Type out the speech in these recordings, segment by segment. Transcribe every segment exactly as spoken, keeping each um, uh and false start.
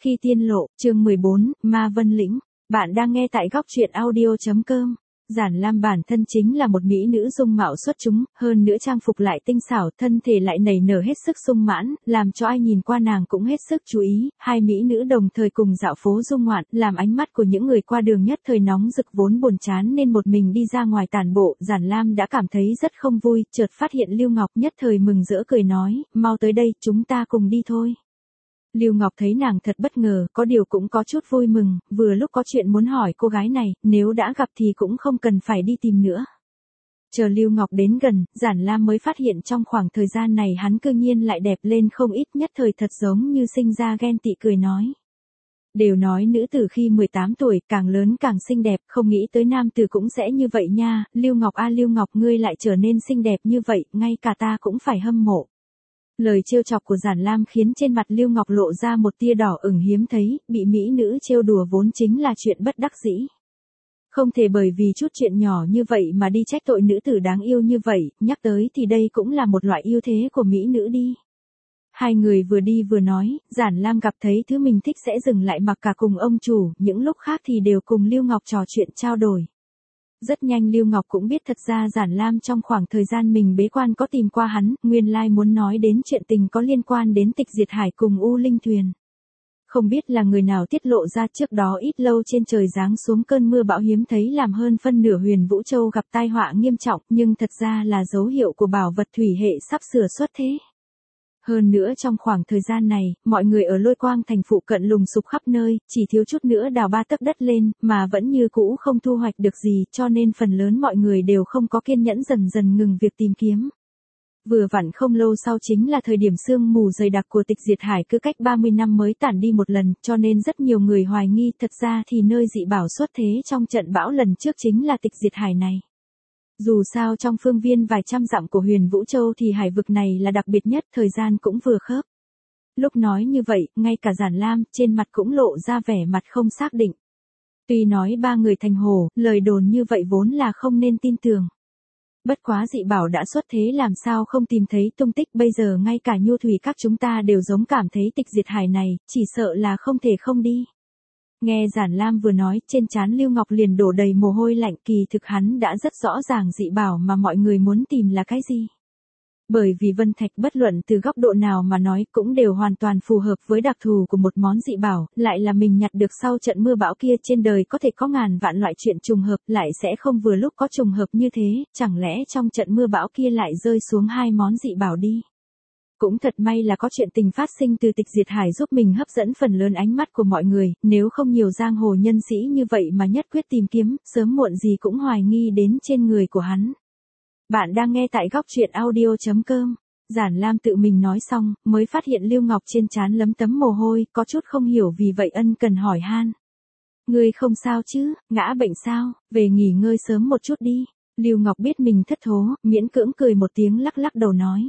Khi tiên lộ, chương mười bốn, Ma Vân Lĩnh. Bạn đang nghe tại góc truyện audio.com. Giản Lam bản thân chính là một mỹ nữ dung mạo xuất chúng, hơn nữa trang phục lại tinh xảo, thân thể lại nảy nở hết sức sung mãn, làm cho ai nhìn qua nàng cũng hết sức chú ý. Hai mỹ nữ đồng thời cùng dạo phố du ngoạn, làm ánh mắt của những người qua đường nhất thời nóng rực, vốn buồn chán nên một mình đi ra ngoài tản bộ. Giản Lam đã cảm thấy rất không vui, chợt phát hiện Lưu Ngọc, nhất thời mừng rỡ cười nói, mau tới đây, chúng ta cùng đi thôi. Lưu Ngọc thấy nàng thật bất ngờ, có điều cũng có chút vui mừng, vừa lúc có chuyện muốn hỏi cô gái này, nếu đã gặp thì cũng không cần phải đi tìm nữa. Chờ Lưu Ngọc đến gần, Giản Lam mới phát hiện trong khoảng thời gian này hắn cư nhiên lại đẹp lên không ít, nhất thời thật giống như sinh ra ghen tị, cười nói. Đều nói nữ tử khi mười tám tuổi càng lớn càng xinh đẹp, không nghĩ tới nam tử cũng sẽ như vậy nha. Lưu Ngọc a Lưu Ngọc, ngươi lại trở nên xinh đẹp như vậy, ngay cả ta cũng phải hâm mộ. Lời trêu chọc của Giản Lam khiến trên mặt Lưu Ngọc lộ ra một tia đỏ ửng hiếm thấy, bị mỹ nữ trêu đùa vốn chính là chuyện bất đắc dĩ. Không thể bởi vì chút chuyện nhỏ như vậy mà đi trách tội nữ tử đáng yêu như vậy, nhắc tới thì đây cũng là một loại ưu thế của mỹ nữ đi. Hai người vừa đi vừa nói, Giản Lam gặp thấy thứ mình thích sẽ dừng lại mặc cả cùng ông chủ, những lúc khác thì đều cùng Lưu Ngọc trò chuyện trao đổi. Rất nhanh Lưu Ngọc cũng biết thật ra Giản Lam trong khoảng thời gian mình bế quan có tìm qua hắn, nguyên lai muốn nói đến chuyện tình có liên quan đến Tịch Diệt Hải cùng U Linh Thuyền. Không biết là người nào tiết lộ ra, trước đó ít lâu trên trời giáng xuống cơn mưa bão hiếm thấy làm hơn phân nửa Huyền Vũ Châu gặp tai họa nghiêm trọng, nhưng thật ra là dấu hiệu của bảo vật thủy hệ sắp sửa xuất thế. Hơn nữa trong khoảng thời gian này, mọi người ở Lôi Quang thành phụ cận lùng sục khắp nơi, chỉ thiếu chút nữa đào ba tấc đất lên, mà vẫn như cũ không thu hoạch được gì, cho nên phần lớn mọi người đều không có kiên nhẫn, dần dần ngừng việc tìm kiếm. Vừa vặn không lâu sau chính là thời điểm sương mù dày đặc của Tịch Diệt Hải cứ cách ba mươi năm mới tản đi một lần, cho nên rất nhiều người hoài nghi thật ra thì nơi dị bảo xuất thế trong trận bão lần trước chính là Tịch Diệt Hải này. Dù sao trong phương viên vài trăm dặm của Huyền Vũ Châu thì hải vực này là đặc biệt nhất, thời gian cũng vừa khớp. Lúc nói như vậy, ngay cả Giản Lam trên mặt cũng lộ ra vẻ mặt không xác định. Tuy nói ba người thành hồ, lời đồn như vậy vốn là không nên tin tưởng. Bất quá dị bảo đã xuất thế làm sao không tìm thấy tung tích, bây giờ ngay cả nhu thủy các chúng ta đều giống cảm thấy Tịch Diệt Hải này, chỉ sợ là không thể không đi. Nghe Giản Lam vừa nói, trên trán Lưu Ngọc liền đổ đầy mồ hôi lạnh, kỳ thực hắn đã rất rõ ràng dị bảo mà mọi người muốn tìm là cái gì. Bởi vì Vân Thạch bất luận từ góc độ nào mà nói cũng đều hoàn toàn phù hợp với đặc thù của một món dị bảo, lại là mình nhặt được sau trận mưa bão kia, trên đời có thể có ngàn vạn loại chuyện trùng hợp, lại sẽ không vừa lúc có trùng hợp như thế, chẳng lẽ trong trận mưa bão kia lại rơi xuống hai món dị bảo đi. Cũng thật may là có chuyện tình phát sinh từ Tịch Diệt Hải giúp mình hấp dẫn phần lớn ánh mắt của mọi người, nếu không nhiều giang hồ nhân sĩ như vậy mà nhất quyết tìm kiếm, sớm muộn gì cũng hoài nghi đến trên người của hắn. Bạn đang nghe tại góc truyện audio.com. Giản Lam tự mình nói xong, mới phát hiện Lưu Ngọc trên trán lấm tấm mồ hôi, có chút không hiểu vì vậy ân cần hỏi han. Ngươi không sao chứ, ngã bệnh sao, về nghỉ ngơi sớm một chút đi. Lưu Ngọc biết mình thất thố, miễn cưỡng cười một tiếng lắc lắc đầu nói.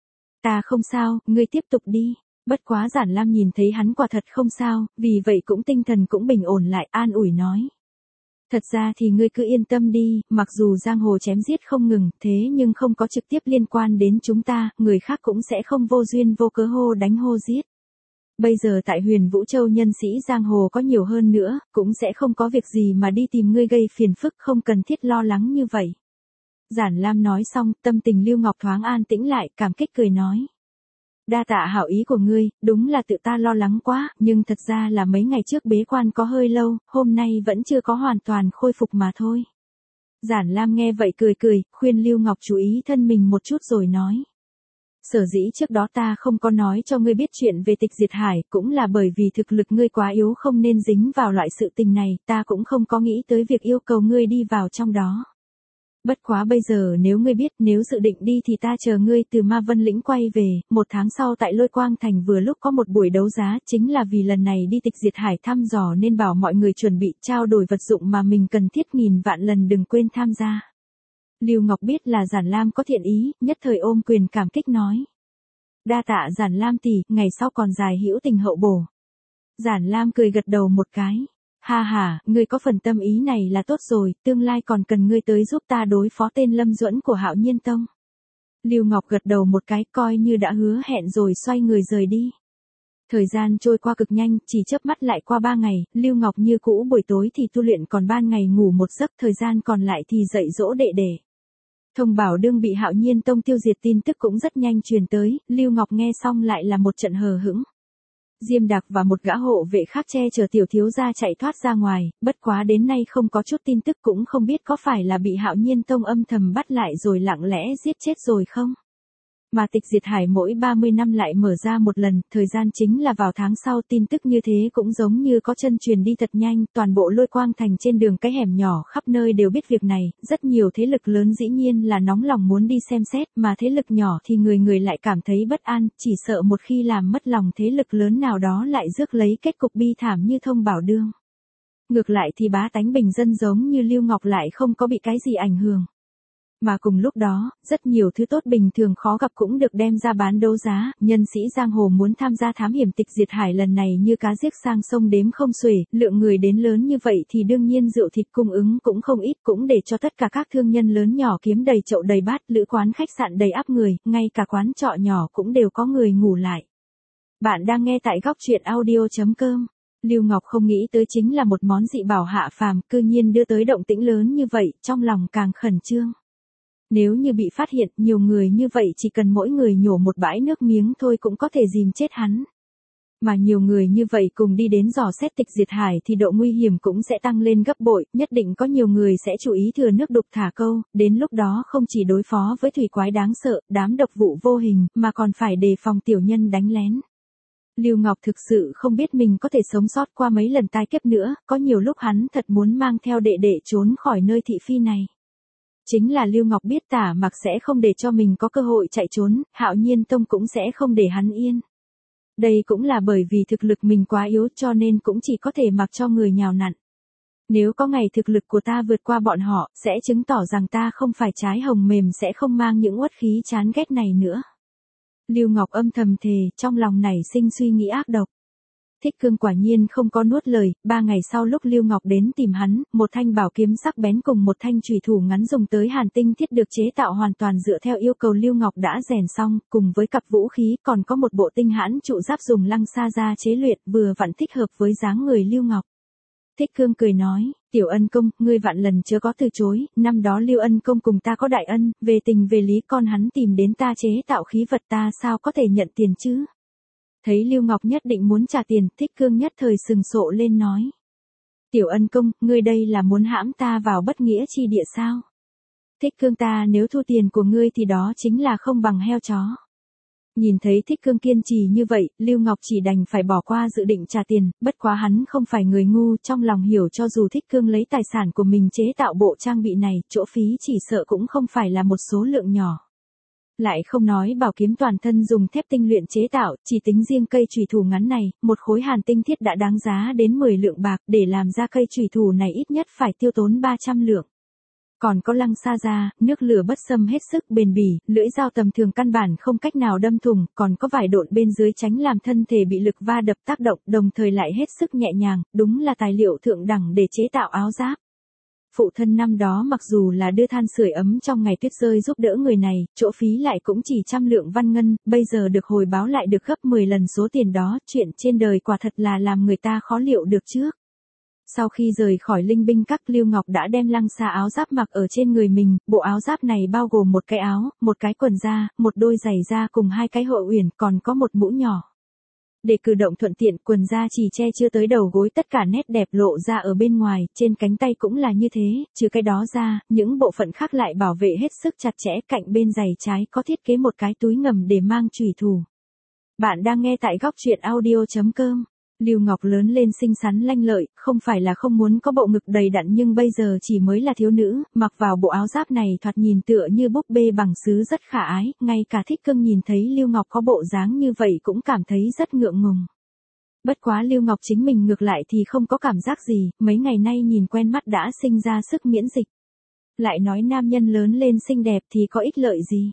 Ta không sao, ngươi tiếp tục đi. Bất quá Giản Lam nhìn thấy hắn quả thật không sao, vì vậy cũng tinh thần cũng bình ổn lại, an ủi nói. Thật ra thì ngươi cứ yên tâm đi, mặc dù giang hồ chém giết không ngừng, thế nhưng không có trực tiếp liên quan đến chúng ta, người khác cũng sẽ không vô duyên vô cớ hô đánh hô giết. Bây giờ tại Huyền Vũ Châu nhân sĩ giang hồ có nhiều hơn nữa, cũng sẽ không có việc gì mà đi tìm ngươi gây phiền phức, không cần thiết lo lắng như vậy. Giản Lam nói xong, tâm tình Lưu Ngọc thoáng an tĩnh lại, cảm kích cười nói. Đa tạ hảo ý của ngươi, đúng là tự ta lo lắng quá, nhưng thật ra là mấy ngày trước bế quan có hơi lâu, hôm nay vẫn chưa có hoàn toàn khôi phục mà thôi. Giản Lam nghe vậy cười cười, khuyên Lưu Ngọc chú ý thân mình một chút rồi nói. Sở dĩ trước đó ta không có nói cho ngươi biết chuyện về Tịch Diệt Hải, cũng là bởi vì thực lực ngươi quá yếu không nên dính vào loại sự tình này, ta cũng không có nghĩ tới việc yêu cầu ngươi đi vào trong đó. Bất quá bây giờ nếu ngươi biết, nếu dự định đi thì ta chờ ngươi từ Ma Vân Lĩnh quay về, một tháng sau tại Lôi Quang Thành vừa lúc có một buổi đấu giá, chính là vì lần này đi Tịch Diệt Hải thăm dò nên bảo mọi người chuẩn bị trao đổi vật dụng mà mình cần thiết, nghìn vạn lần đừng quên tham gia. Lưu Ngọc biết là Giản Lam có thiện ý, nhất thời ôm quyền cảm kích nói. Đa tạ Giản Lam tỷ, ngày sau còn dài hữu tình hậu bổ. Giản Lam cười gật đầu một cái. Ha ha, ngươi có phần tâm ý này là tốt rồi, tương lai còn cần ngươi tới giúp ta đối phó tên Lâm Duẫn của Hạo Nhiên Tông. Lưu Ngọc gật đầu một cái, coi như đã hứa hẹn rồi xoay người rời đi. Thời gian trôi qua cực nhanh, chỉ chớp mắt lại qua ba ngày, Lưu Ngọc như cũ buổi tối thì tu luyện còn ban ngày ngủ một giấc, thời gian còn lại thì dạy dỗ đệ đệ. Thông bảo đương bị Hạo Nhiên Tông tiêu diệt tin tức cũng rất nhanh truyền tới, Lưu Ngọc nghe xong lại là một trận hờ hững. Diêm Đạc và một gã hộ vệ khác che chở tiểu thiếu gia chạy thoát ra ngoài, bất quá đến nay không có chút tin tức, cũng không biết có phải là bị Hạo Nhiên Tông âm thầm bắt lại rồi lặng lẽ giết chết rồi không. Mà tịch diệt hải mỗi ba mươi năm lại mở ra một lần, thời gian chính là vào tháng sau, tin tức như thế cũng giống như có chân truyền đi thật nhanh, toàn bộ Lôi Quang Thành trên đường cái hẻm nhỏ khắp nơi đều biết việc này, rất nhiều thế lực lớn dĩ nhiên là nóng lòng muốn đi xem xét, mà thế lực nhỏ thì người người lại cảm thấy bất an, chỉ sợ một khi làm mất lòng thế lực lớn nào đó lại rước lấy kết cục bi thảm như Thông Bảo Đương. Ngược lại thì bá tánh bình dân giống như Lưu Ngọc lại không có bị cái gì ảnh hưởng. Mà cùng lúc đó, rất nhiều thứ tốt bình thường khó gặp cũng được đem ra bán đấu giá, nhân sĩ giang hồ muốn tham gia thám hiểm tịch diệt hải lần này như cá giết sang sông đếm không xuể, lượng người đến lớn như vậy thì đương nhiên rượu thịt cung ứng cũng không ít, cũng để cho tất cả các thương nhân lớn nhỏ kiếm đầy chậu đầy bát, lữ quán khách sạn đầy ắp người, ngay cả quán trọ nhỏ cũng đều có người ngủ lại. Bạn đang nghe tại góc truyện audio chấm com. Lưu Ngọc không nghĩ tới chính là một món dị bảo hạ phàm, cư nhiên đưa tới động tĩnh lớn như vậy, trong lòng càng khẩn trương. Nếu như bị phát hiện, nhiều người như vậy chỉ cần mỗi người nhổ một bãi nước miếng thôi cũng có thể dìm chết hắn. Mà nhiều người như vậy cùng đi đến dò xét tịch diệt hải thì độ nguy hiểm cũng sẽ tăng lên gấp bội, nhất định có nhiều người sẽ chú ý thừa nước đục thả câu, đến lúc đó không chỉ đối phó với thủy quái đáng sợ, đám độc vụ vô hình, mà còn phải đề phòng tiểu nhân đánh lén. Lưu Ngọc thực sự không biết mình có thể sống sót qua mấy lần tai kiếp nữa, có nhiều lúc hắn thật muốn mang theo đệ đệ trốn khỏi nơi thị phi này. Chính là Lưu Ngọc biết Tả Mặc sẽ không để cho mình có cơ hội chạy trốn, Hạo Nhiên Tông cũng sẽ không để hắn yên. Đây cũng là bởi vì thực lực mình quá yếu cho nên cũng chỉ có thể mặc cho người nhào nặn. Nếu có ngày thực lực của ta vượt qua bọn họ, sẽ chứng tỏ rằng ta không phải trái hồng mềm, sẽ không mang những uất khí chán ghét này nữa. Lưu Ngọc âm thầm thề, trong lòng nảy sinh suy nghĩ ác độc. Thích Cương quả nhiên không có nuốt lời, ba ngày sau lúc Lưu Ngọc đến tìm hắn, một thanh bảo kiếm sắc bén cùng một thanh chùy thủ ngắn dùng tới hàn tinh thiết được chế tạo hoàn toàn dựa theo yêu cầu Lưu Ngọc đã rèn xong, cùng với cặp vũ khí còn có một bộ tinh hãn trụ giáp dùng lăng sa ra chế luyện, vừa vặn thích hợp với dáng người Lưu Ngọc. Thích Cương cười nói, tiểu ân công, ngươi vạn lần chớ có từ chối, năm đó Lưu ân công cùng ta có đại ân, về tình về lý con hắn tìm đến ta chế tạo khí vật, ta sao có thể nhận tiền chứ? Thấy Lưu Ngọc nhất định muốn trả tiền, Thích Cương nhất thời sừng sộ lên nói. Tiểu ân công, ngươi đây là muốn hãm ta vào bất nghĩa chi địa sao? Thích Cương, ta nếu thu tiền của ngươi thì đó chính là không bằng heo chó. Nhìn thấy Thích Cương kiên trì như vậy, Lưu Ngọc chỉ đành phải bỏ qua dự định trả tiền, bất quá hắn không phải người ngu, trong lòng hiểu cho dù Thích Cương lấy tài sản của mình chế tạo bộ trang bị này, chỗ phí chỉ sợ cũng không phải là một số lượng nhỏ. Lại không nói bảo kiếm toàn thân dùng thép tinh luyện chế tạo, chỉ tính riêng cây chùy thủ ngắn này, một khối hàn tinh thiết đã đáng giá đến mười lượng bạc, để làm ra cây chùy thủ này ít nhất phải tiêu tốn ba trăm lượng. Còn có lăng sa ra, nước lửa bất xâm hết sức bền bỉ, lưỡi dao tầm thường căn bản không cách nào đâm thủng, còn có vải độn bên dưới tránh làm thân thể bị lực va đập tác động, đồng thời lại hết sức nhẹ nhàng, đúng là tài liệu thượng đẳng để chế tạo áo giáp. Phụ thân năm đó mặc dù là đưa than sưởi ấm trong ngày tuyết rơi giúp đỡ người này, chỗ phí lại cũng chỉ trăm lượng văn ngân, bây giờ được hồi báo lại được gấp mười lần số tiền đó, chuyện trên đời quả thật là làm người ta khó liệu được trước. Sau khi rời khỏi Linh Binh Các, Lưu Ngọc đã đem lăng sa áo giáp mặc ở trên người mình, bộ áo giáp này bao gồm một cái áo, một cái quần da, một đôi giày da cùng hai cái hộ uyển, còn có một mũ nhỏ. Để cử động thuận tiện, quần da chỉ che chưa tới đầu gối, tất cả nét đẹp lộ ra ở bên ngoài, trên cánh tay cũng là như thế, trừ cái đó ra, những bộ phận khác lại bảo vệ hết sức chặt chẽ, cạnh bên giày trái có thiết kế một cái túi ngầm để mang chùy thủ. Bạn đang nghe tại góc truyện audio chấm com. Lưu Ngọc lớn lên xinh xắn lanh lợi, không phải là không muốn có bộ ngực đầy đặn nhưng bây giờ chỉ mới là thiếu nữ, mặc vào bộ áo giáp này thoạt nhìn tựa như búp bê bằng sứ rất khả ái, ngay cả Thích Cương nhìn thấy Lưu Ngọc có bộ dáng như vậy cũng cảm thấy rất ngượng ngùng. Bất quá Lưu Ngọc chính mình ngược lại thì không có cảm giác gì, mấy ngày nay nhìn quen mắt đã sinh ra sức miễn dịch. Lại nói nam nhân lớn lên xinh đẹp thì có ích lợi gì?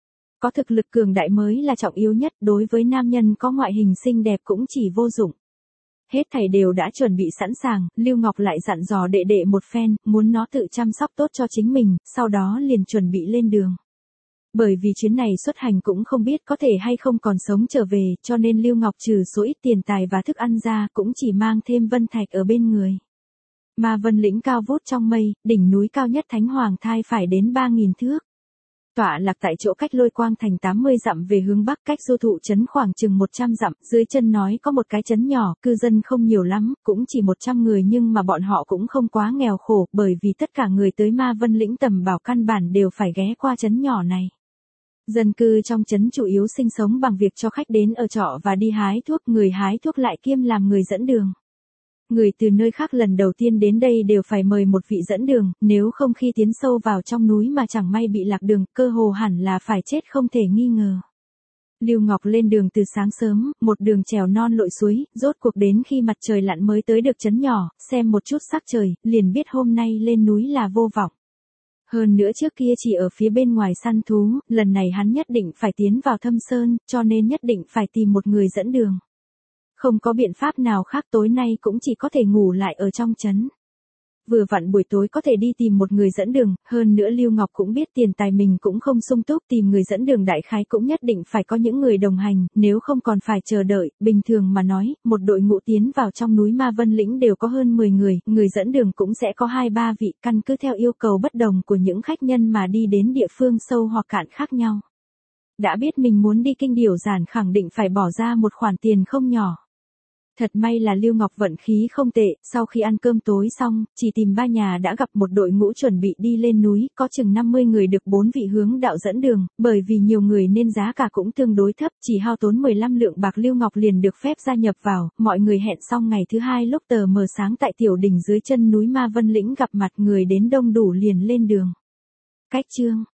Có thực lực cường đại mới là trọng yếu nhất, đối với nam nhân có ngoại hình xinh đẹp cũng chỉ vô dụng. Hết thảy đều đã chuẩn bị sẵn sàng, Lưu Ngọc lại dặn dò đệ đệ một phen, muốn nó tự chăm sóc tốt cho chính mình, sau đó liền chuẩn bị lên đường. Bởi vì chuyến này xuất hành cũng không biết có thể hay không còn sống trở về, cho nên Lưu Ngọc trừ số ít tiền tài và thức ăn ra cũng chỉ mang thêm vân thạch ở bên người. Ma Vân Lĩnh cao vút trong mây, đỉnh núi cao nhất Thánh Hoàng Thai phải đến ba nghìn thước. Tọa lạc tại chỗ cách Lôi Quang thành tám mươi dặm về hướng bắc, cách Du Thụ trấn khoảng chừng một trăm dặm, dưới chân nói có một cái trấn nhỏ, cư dân không nhiều lắm, cũng chỉ một trăm người, nhưng mà bọn họ cũng không quá nghèo khổ, bởi vì tất cả người tới Ma Vân Lĩnh tầm bảo căn bản đều phải ghé qua trấn nhỏ này. Dân cư trong trấn chủ yếu sinh sống bằng việc cho khách đến ở trọ và đi hái thuốc, người hái thuốc lại kiêm làm người dẫn đường. Người từ nơi khác lần đầu tiên đến đây đều phải mời một vị dẫn đường, nếu không khi tiến sâu vào trong núi mà chẳng may bị lạc đường, cơ hồ hẳn là phải chết không thể nghi ngờ. Lưu Ngọc lên đường từ sáng sớm, một đường trèo non lội suối, rốt cuộc đến khi mặt trời lặn mới tới được trấn nhỏ, xem một chút sắc trời, liền biết hôm nay lên núi là vô vọng. Hơn nữa trước kia chỉ ở phía bên ngoài săn thú, lần này hắn nhất định phải tiến vào thâm sơn, cho nên nhất định phải tìm một người dẫn đường. Không có biện pháp nào khác, tối nay cũng chỉ có thể ngủ lại ở trong trấn. Vừa vặn buổi tối có thể đi tìm một người dẫn đường, hơn nữa Lưu Ngọc cũng biết tiền tài mình cũng không sung túc, tìm người dẫn đường đại khái cũng nhất định phải có những người đồng hành, nếu không còn phải chờ đợi. Bình thường mà nói, một đội ngũ tiến vào trong núi Ma Vân Lĩnh đều có hơn mười người, người dẫn đường cũng sẽ có hai ba vị, căn cứ theo yêu cầu bất đồng của những khách nhân mà đi đến địa phương sâu hoặc cạn khác nhau. Đã biết mình muốn đi kinh điểu giản khẳng định phải bỏ ra một khoản tiền không nhỏ. Thật may là Lưu Ngọc vận khí không tệ, sau khi ăn cơm tối xong, chỉ tìm ba nhà đã gặp một đội ngũ chuẩn bị đi lên núi, có chừng năm mươi người được bốn vị hướng đạo dẫn đường, bởi vì nhiều người nên giá cả cũng tương đối thấp, chỉ hao tốn mười lăm lượng bạc Lưu Ngọc liền được phép gia nhập vào, mọi người hẹn xong ngày thứ hai lúc tờ mờ sáng tại tiểu đỉnh dưới chân núi Ma Vân Lĩnh gặp mặt, người đến đông đủ liền lên đường. Cách chương